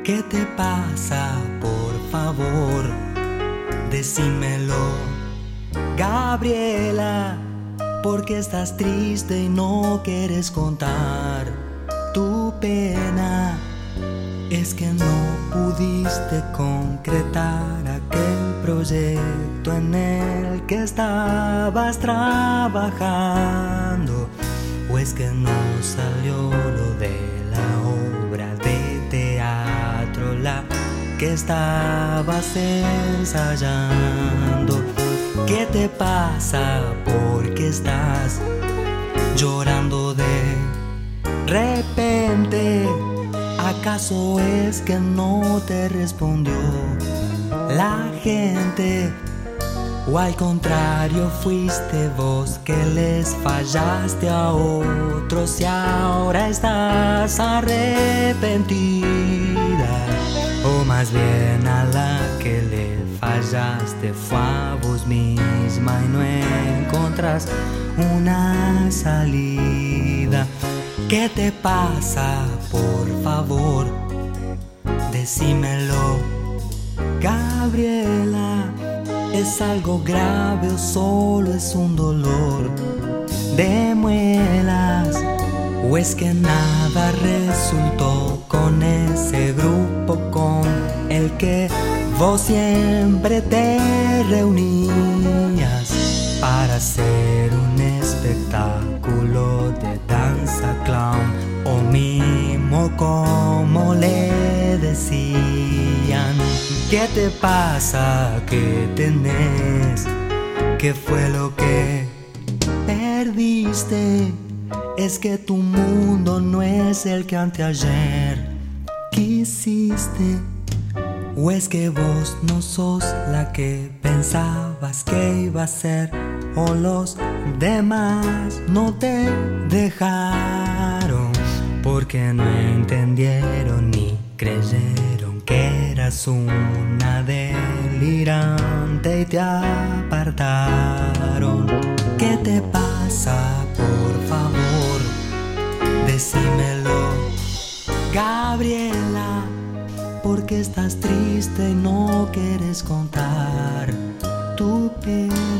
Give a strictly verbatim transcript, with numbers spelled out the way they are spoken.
¿Qué te pasa? Por favor, decímelo. Gabriela, ¿por qué estás triste y no quieres contar tu pena? Es que no pudiste concretar aquel proyecto en el que estabas trabajando. ¿O es que no salió lo de la obra de teatro, la que estabas ensayando? ¿Qué te pasa? ¿Por qué estás llorando de repente? ¿Acaso es que no te respondió la gente? ¿O al contrario fuiste vos que les fallaste a otros y ahora estás arrepentida? O más bien a la que le fallaste fue a vos misma y no encontrás una salida. ¿Qué te pasa? Por favor, decímelo. Gabriela, ¿es algo grave o solo es un dolor de muelas? ¿O es que nada resultó con ese grupo con el que vos siempre te reunías para hacer un espectáculo de danza clown o mimo, como le decían? ¿Qué te pasa? ¿Qué tenés? ¿Qué fue lo que perdiste? ¿Es que tu mundo no es el que anteayer quisiste? ¿O es que vos no sos la que pensabas que iba a ser? ¿O los demás no te dejaron porque no entendieron ni creyeron que eras una delirante y te apartaron? ¿Qué te pasa? Por favor, decímelo. Gabriela, ¿por qué estás triste y no quieres contar tu pena?